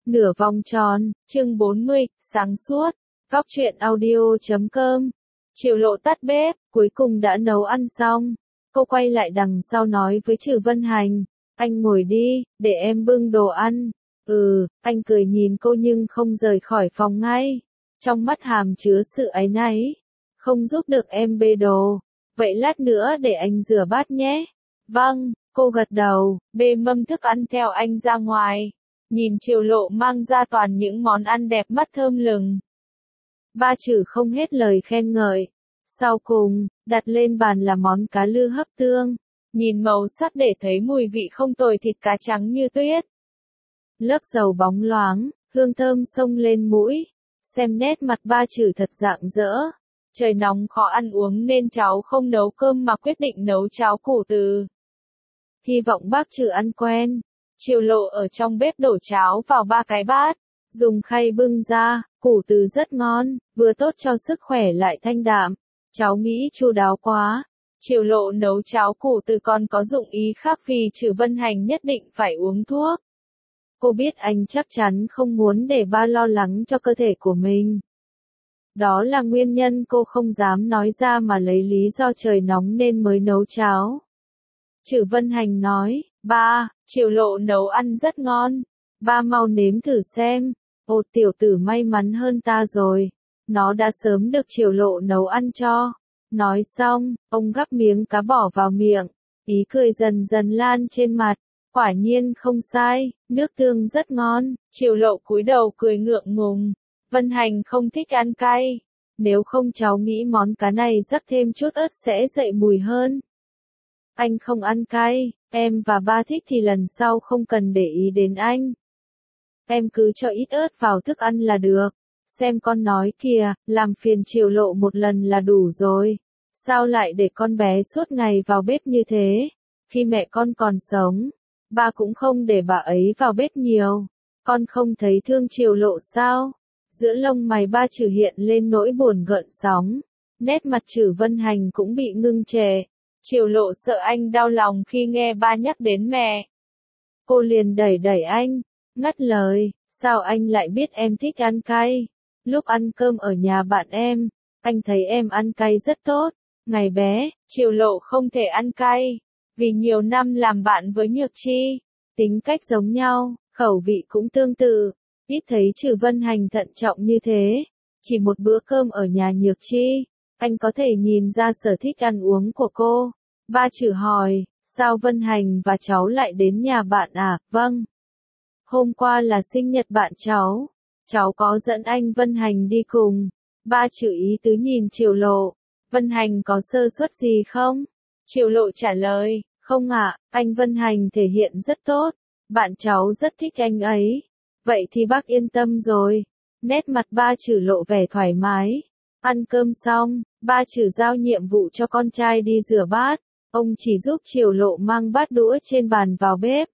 Nửa vòng tròn, chương 40, sáng suốt, góc truyện audio.com. Triệu Lộ tắt bếp, cuối cùng đã nấu ăn xong. Cô quay lại đằng sau nói với Trử Vân Hành, anh ngồi đi, để em bưng đồ ăn. Anh cười nhìn cô nhưng không rời khỏi phòng ngay. Trong mắt hàm chứa sự áy náy. Không giúp được em bê đồ. Vậy lát nữa để anh rửa bát nhé. Vâng, cô gật đầu, bê mâm thức ăn theo anh ra ngoài. Nhìn Triệu Lộ mang ra toàn những món ăn đẹp mắt thơm lừng. Ba Trử không hết lời khen ngợi. Sau cùng, đặt lên bàn là món cá lư hấp tương. Nhìn màu sắc để thấy mùi vị không tồi, thịt cá trắng như tuyết. Lớp dầu bóng loáng, hương thơm xông lên mũi. Xem nét mặt ba Trử thật rạng rỡ. Trời nóng khó ăn uống nên cháu không nấu cơm mà quyết định nấu cháo củ từ. Hy vọng bác Trử ăn quen. Triệu Lộ ở trong bếp đổ cháo vào 3 cái bát, dùng khay bưng ra, củ từ rất ngon, vừa tốt cho sức khỏe lại thanh đạm. Cháu nghĩ chu đáo quá. Triệu Lộ nấu cháo củ từ còn có dụng ý khác vì Trử Vân Hành nhất định phải uống thuốc. Cô biết anh chắc chắn không muốn để ba lo lắng cho cơ thể của mình. Đó là nguyên nhân cô không dám nói ra mà lấy lý do trời nóng nên mới nấu cháo. Trử Vân Hành nói, ba, Triệu Lộ nấu ăn rất ngon. Ba mau nếm thử xem. Ô, tiểu tử may mắn hơn ta rồi. Nó đã sớm được Triệu Lộ nấu ăn cho. Nói xong, ông gắp miếng cá bỏ vào miệng. Ý cười dần dần lan trên mặt. Quả nhiên không sai, nước tương rất ngon. Triệu Lộ cúi đầu cười ngượng ngùng. Vân Hành không thích ăn cay. Nếu không cháu nghĩ món cá này rắc thêm chút ớt sẽ dậy mùi hơn. Anh không ăn cay, em và ba thích thì lần sau không cần để ý đến anh. Em cứ cho ít ớt vào thức ăn là được. Xem con nói kìa, làm phiền Triệu Lộ một lần là đủ rồi. Sao lại để con bé suốt ngày vào bếp như thế? Khi mẹ con còn sống, ba cũng không để bà ấy vào bếp nhiều. Con không thấy thương Triệu Lộ sao? Giữa lông mày ba Trử hiện lên nỗi buồn gợn sóng. Nét mặt Trử Vân Hành cũng bị ngưng trệ. Triệu Lộ sợ anh đau lòng khi nghe ba nhắc đến mẹ. Cô liền đẩy đẩy anh, ngắt lời, sao anh lại biết em thích ăn cay? Lúc ăn cơm ở nhà bạn em, anh thấy em ăn cay rất tốt. Ngày bé, Triệu Lộ không thể ăn cay, vì nhiều năm làm bạn với Nhược Chi. Tính cách giống nhau, khẩu vị cũng tương tự. Ít thấy Trử Vân Hành thận trọng như thế. Chỉ một bữa cơm ở nhà Nhược Chi, anh có thể nhìn ra sở thích ăn uống của cô. Ba Trử hỏi, sao Vân Hành và cháu lại đến nhà bạn à? Vâng. Hôm qua là sinh nhật bạn cháu. Cháu có dẫn anh Vân Hành đi cùng. Ba Trử ý tứ nhìn Triệu Lộ. Vân Hành có sơ suất gì không? Triệu Lộ trả lời, không ạ, anh Vân Hành thể hiện rất tốt. Bạn cháu rất thích anh ấy. Vậy thì bác yên tâm rồi. Nét mặt ba Trử lộ vẻ thoải mái. Ăn cơm xong, ba Trử giao nhiệm vụ cho con trai đi rửa bát. Ông chỉ giúp Triệu Lộ mang bát đũa trên bàn vào bếp.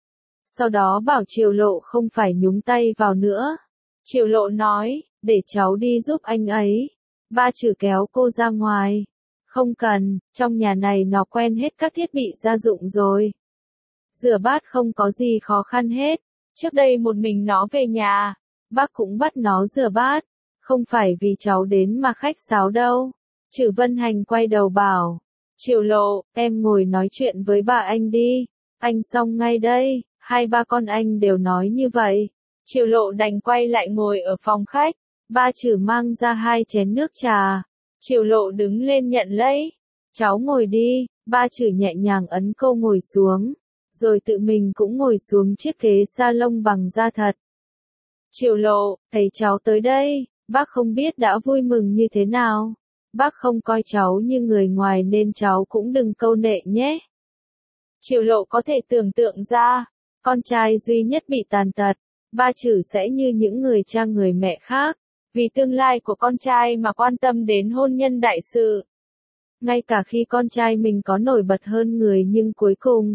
Sau đó bảo Triệu Lộ không phải nhúng tay vào nữa. Triệu Lộ nói, để cháu đi giúp anh ấy. Ba Trử kéo cô ra ngoài. Không cần, trong nhà này nó quen hết các thiết bị gia dụng rồi. Rửa bát không có gì khó khăn hết. Trước đây một mình nó về nhà, bác cũng bắt nó rửa bát. Không phải vì cháu đến mà khách sáo đâu. Trử Vân Hành quay đầu bảo. Triệu Lộ, em ngồi nói chuyện với bà anh đi. Anh xong ngay đây. Hai ba con anh đều nói như vậy. Triệu Lộ đành quay lại ngồi ở phòng khách. Ba Trử mang ra 2 chén nước trà. Triệu Lộ đứng lên nhận lấy. Cháu ngồi đi. Ba Trử nhẹ nhàng ấn cô ngồi xuống. Rồi tự mình cũng ngồi xuống chiếc ghế salon bằng da thật. Triệu Lộ, thấy cháu tới đây, bác không biết đã vui mừng như thế nào. Bác không coi cháu như người ngoài nên cháu cũng đừng câu nệ nhé. Triệu Lộ có thể tưởng tượng ra, con trai duy nhất bị tàn tật, ba Trử sẽ như những người cha người mẹ khác, vì tương lai của con trai mà quan tâm đến hôn nhân đại sự. Ngay cả khi con trai mình có nổi bật hơn người nhưng cuối cùng,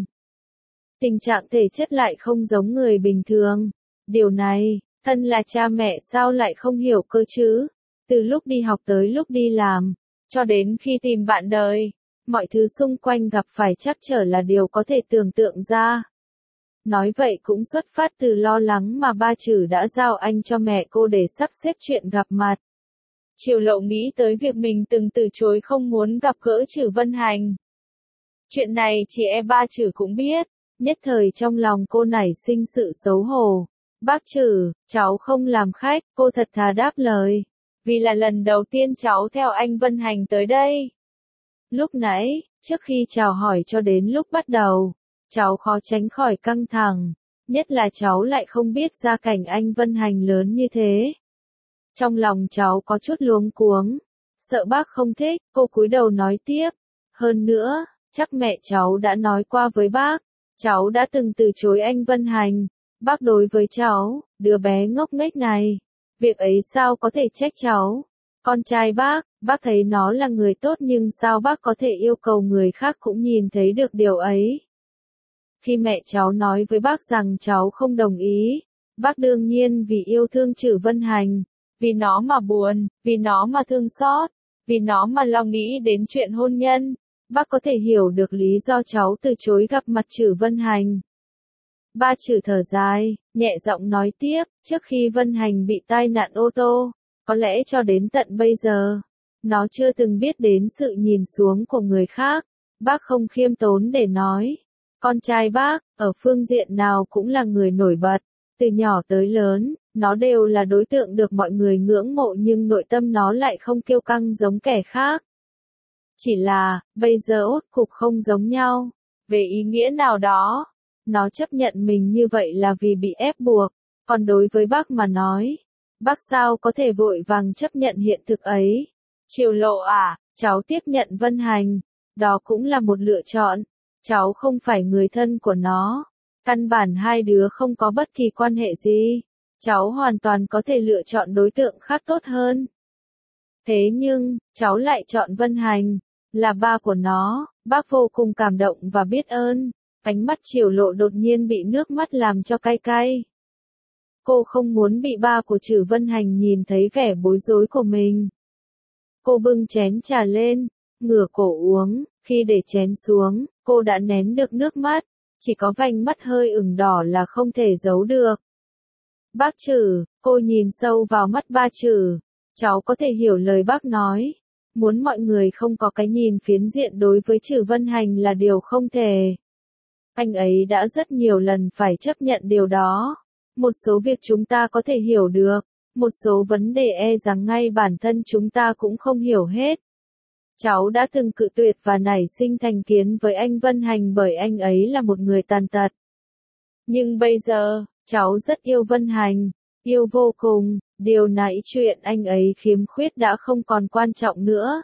tình trạng thể chất lại không giống người bình thường. Điều này, thân là cha mẹ sao lại không hiểu cơ chứ? Từ lúc đi học tới lúc đi làm, cho đến khi tìm bạn đời, mọi thứ xung quanh gặp phải trắc trở là điều có thể tưởng tượng ra. Nói vậy cũng xuất phát từ lo lắng mà ba Trử đã giao anh cho mẹ cô để sắp xếp chuyện gặp mặt. Triều Lộ nghĩ tới việc mình từng từ chối không muốn gặp gỡ Trử Vân Hành. Chuyện này chị em ba Trử cũng biết, nhất thời trong lòng cô nảy sinh sự xấu hổ. Bác Trử, cháu không làm khách, cô thật thà đáp lời. Vì là lần đầu tiên cháu theo anh Vân Hành tới đây. Lúc nãy, trước khi chào hỏi cho đến lúc bắt đầu, cháu khó tránh khỏi căng thẳng, nhất là cháu lại không biết gia cảnh anh Vân Hành lớn như thế. Trong lòng cháu có chút luống cuống, sợ bác không thích, cô cúi đầu nói tiếp. Hơn nữa, chắc mẹ cháu đã nói qua với bác, cháu đã từng từ chối anh Vân Hành. Bác đối với cháu, đứa bé ngốc nghếch này, việc ấy sao có thể trách cháu. Con trai bác thấy nó là người tốt nhưng sao bác có thể yêu cầu người khác cũng nhìn thấy được điều ấy. Khi mẹ cháu nói với bác rằng cháu không đồng ý, bác đương nhiên vì yêu thương Trử Vân Hành, vì nó mà buồn, vì nó mà thương xót, vì nó mà lo nghĩ đến chuyện hôn nhân, bác có thể hiểu được lý do cháu từ chối gặp mặt Trử Vân Hành. Ba Trử thở dài, nhẹ giọng nói tiếp, trước khi Vân Hành bị tai nạn ô tô, có lẽ cho đến tận bây giờ, nó chưa từng biết đến sự nhìn xuống của người khác. Bác không khiêm tốn để nói. Con trai bác, ở phương diện nào cũng là người nổi bật. Từ nhỏ tới lớn, nó đều là đối tượng được mọi người ngưỡng mộ nhưng nội tâm nó lại không kiêu căng giống kẻ khác. Chỉ là, bây giờ ốt cục không giống nhau. Về ý nghĩa nào đó, nó chấp nhận mình như vậy là vì bị ép buộc. Còn đối với bác mà nói, bác sao có thể vội vàng chấp nhận hiện thực ấy. Triều Lộ à, cháu tiếp nhận Vân Hành, đó cũng là một lựa chọn. Cháu không phải người thân của nó. Căn bản hai đứa không có bất kỳ quan hệ gì. Cháu hoàn toàn có thể lựa chọn đối tượng khác tốt hơn. Thế nhưng, cháu lại chọn Vân Hành, là ba của nó. Bác vô cùng cảm động và biết ơn. Ánh mắt Triều Lộ đột nhiên bị nước mắt làm cho cay cay. Cô không muốn bị ba của Trử Vân Hành nhìn thấy vẻ bối rối của mình. Cô bưng chén trà lên, ngửa cổ uống, khi để chén xuống, cô đã nén được nước mắt, chỉ có vành mắt hơi ửng đỏ là không thể giấu được. Bác Trử, cô nhìn sâu vào mắt ba Trử, cháu có thể hiểu lời bác nói, muốn mọi người không có cái nhìn phiến diện đối với Trử Vân Hành là điều không thể. Anh ấy đã rất nhiều lần phải chấp nhận điều đó. Một số việc chúng ta có thể hiểu được, một số vấn đề e rằng ngay bản thân chúng ta cũng không hiểu hết. Cháu đã từng cự tuyệt và nảy sinh thành kiến với anh Vân Hành bởi anh ấy là một người tàn tật. Nhưng bây giờ, cháu rất yêu Vân Hành, yêu vô cùng, điều nãy chuyện anh ấy khiếm khuyết đã không còn quan trọng nữa.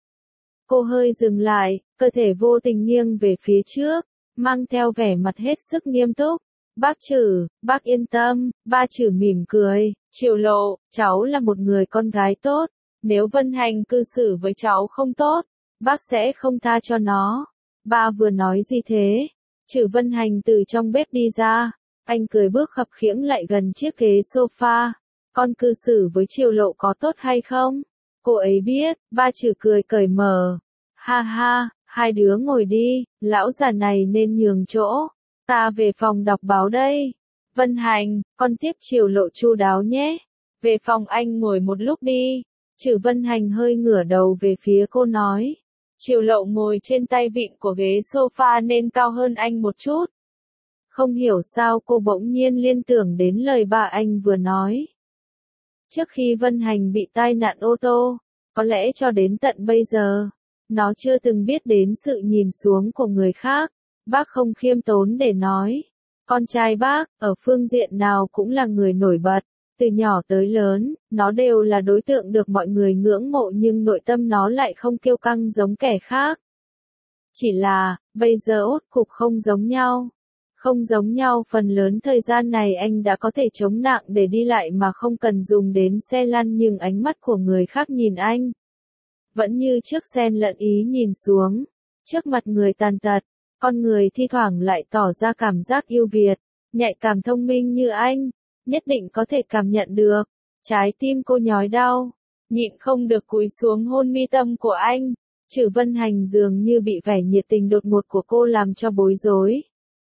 Cô hơi dừng lại, cơ thể vô tình nghiêng về phía trước, mang theo vẻ mặt hết sức nghiêm túc. Bác Trử, bác yên tâm, ba Trử mỉm cười, Triều Lộ, cháu là một người con gái tốt, nếu Vân Hành cư xử với cháu không tốt, bác sẽ không tha cho nó. Ba vừa nói gì thế? Trử Vân Hành từ trong bếp đi ra, anh cười bước khập khiễng lại gần chiếc ghế sofa. Con cư xử với Triều Lộ có tốt hay không? Cô ấy biết, ba Trử cười cởi mở. Ha ha, hai đứa ngồi đi, lão già này nên nhường chỗ. Ta về phòng đọc báo đây. Vân Hành, con tiếp Triều Lộ chu đáo nhé. Về phòng anh ngồi một lúc đi. Trử Vân Hành hơi ngửa đầu về phía cô nói. Triều Lộ ngồi trên tay vịn của ghế sofa nên cao hơn anh một chút. Không hiểu sao cô bỗng nhiên liên tưởng đến lời bà anh vừa nói. Trước khi Vân Hành bị tai nạn ô tô, có lẽ cho đến tận bây giờ, nó chưa từng biết đến sự nhìn xuống của người khác. Bác không khiêm tốn để nói. Con trai bác, ở phương diện nào cũng là người nổi bật. Từ nhỏ tới lớn, nó đều là đối tượng được mọi người ngưỡng mộ nhưng nội tâm nó lại không kiêu căng giống kẻ khác. Chỉ là, bây giờ ốt cục không giống nhau. Không giống nhau phần lớn thời gian này anh đã có thể chống nặng để đi lại mà không cần dùng đến xe lăn nhưng ánh mắt của người khác nhìn anh. Vẫn như trước xen lẫn ý nhìn xuống. Trước mặt người tàn tật, con người thi thoảng lại tỏ ra cảm giác yêu Việt, nhạy cảm thông minh như anh, nhất định có thể cảm nhận được. Trái tim cô nhói đau, nhịn không được cúi xuống hôn mi tâm của anh. Trử Vân Hành dường như bị vẻ nhiệt tình đột ngột của cô làm cho bối rối.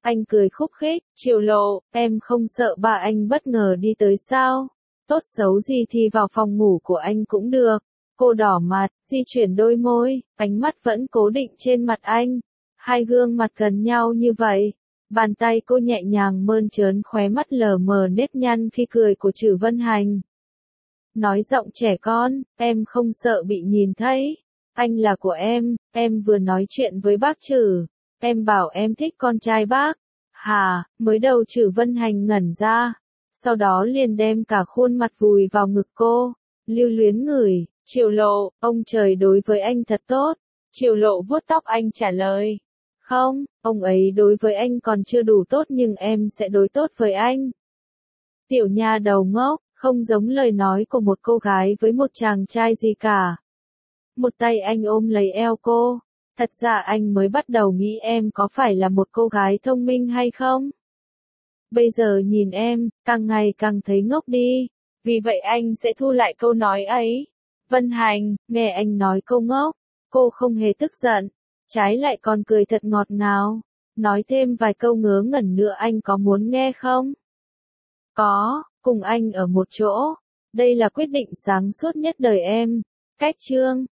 Anh cười khúc khích, Triệu Lộ, em không sợ ba anh bất ngờ đi tới sao? Tốt xấu gì thì vào phòng ngủ của anh cũng được. Cô đỏ mặt, di chuyển đôi môi, ánh mắt vẫn cố định trên mặt anh. Hai gương mặt gần nhau như vậy. Bàn tay cô nhẹ nhàng mơn trớn khóe mắt lờ mờ nếp nhăn khi cười của Trử Vân Hành. Nói giọng trẻ con, em không sợ bị nhìn thấy. Anh là của em vừa nói chuyện với bác Trử. Em bảo em thích con trai bác. Hà, mới đầu Trử Vân Hành ngẩn ra. Sau đó liền đem cả khuôn mặt vùi vào ngực cô. Lưu luyến ngửi, Triệu Lộ, ông trời đối với anh thật tốt. Triệu Lộ vuốt tóc anh trả lời. Không, ông ấy đối với anh còn chưa đủ tốt nhưng em sẽ đối tốt với anh. Tiểu nha đầu ngốc, không giống lời nói của một cô gái với một chàng trai gì cả. Một tay anh ôm lấy eo cô. Thật ra anh mới bắt đầu nghĩ em có phải là một cô gái thông minh hay không? Bây giờ nhìn em, càng ngày càng thấy ngốc đi. Vì vậy anh sẽ thu lại câu nói ấy. Vân Hành, nghe anh nói câu ngốc. Cô không hề tức giận. Trái lại còn cười thật ngọt ngào. Nói thêm vài câu ngớ ngẩn nữa anh có muốn nghe không? Có, cùng anh ở một chỗ. Đây là quyết định sáng suốt nhất đời em. Cách chương